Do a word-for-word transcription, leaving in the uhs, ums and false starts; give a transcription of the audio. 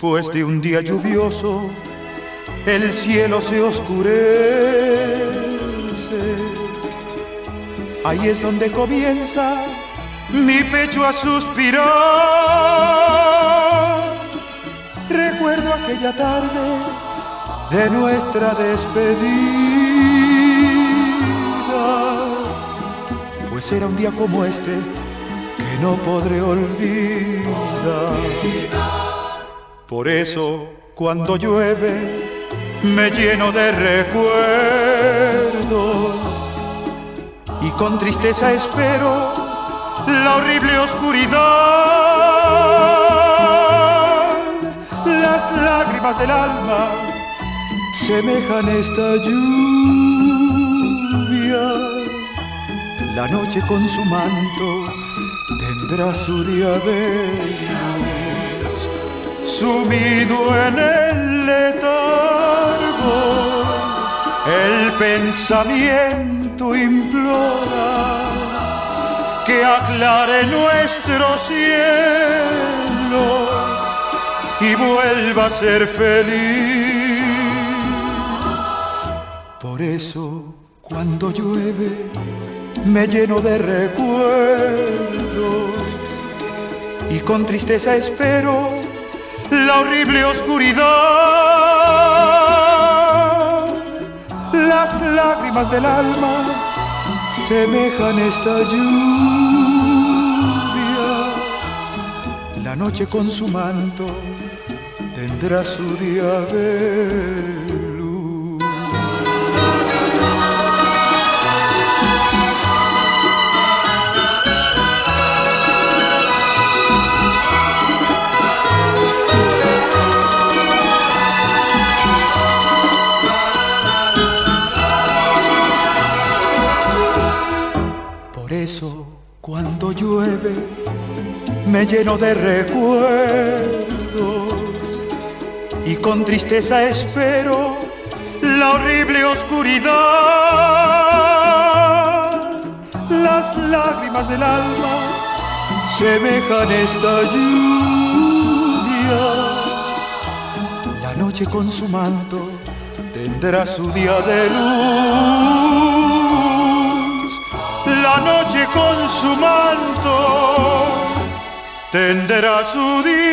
Después de un día lluvioso, el cielo se oscurece. Ahí es donde comienza mi pecho a suspirar. Recuerdo aquella tarde de nuestra despedida, pues era un día como este que no podré olvidar. Por eso, cuando llueve, me lleno de recuerdos y con tristeza espero la horrible oscuridad. Las lágrimas del alma semejan esta lluvia. La noche con su manto tendrá su día de luz. Sumido en el letargo, el pensamiento implora que aclare nuestro cielo y vuelva a ser feliz. Por eso, cuando llueve, me lleno de recuerdos y con tristeza espero la horrible oscuridad. Las lágrimas del alma semejan esta lluvia. La noche con su manto tendrá su día de luz. Por eso, cuando llueve, me lleno de recuerdos y con tristeza espero la horrible oscuridad. Las lágrimas del alma semejan esta lluvia. La noche con su manto tendrá su día de luz. La noche con su manto tendrá su día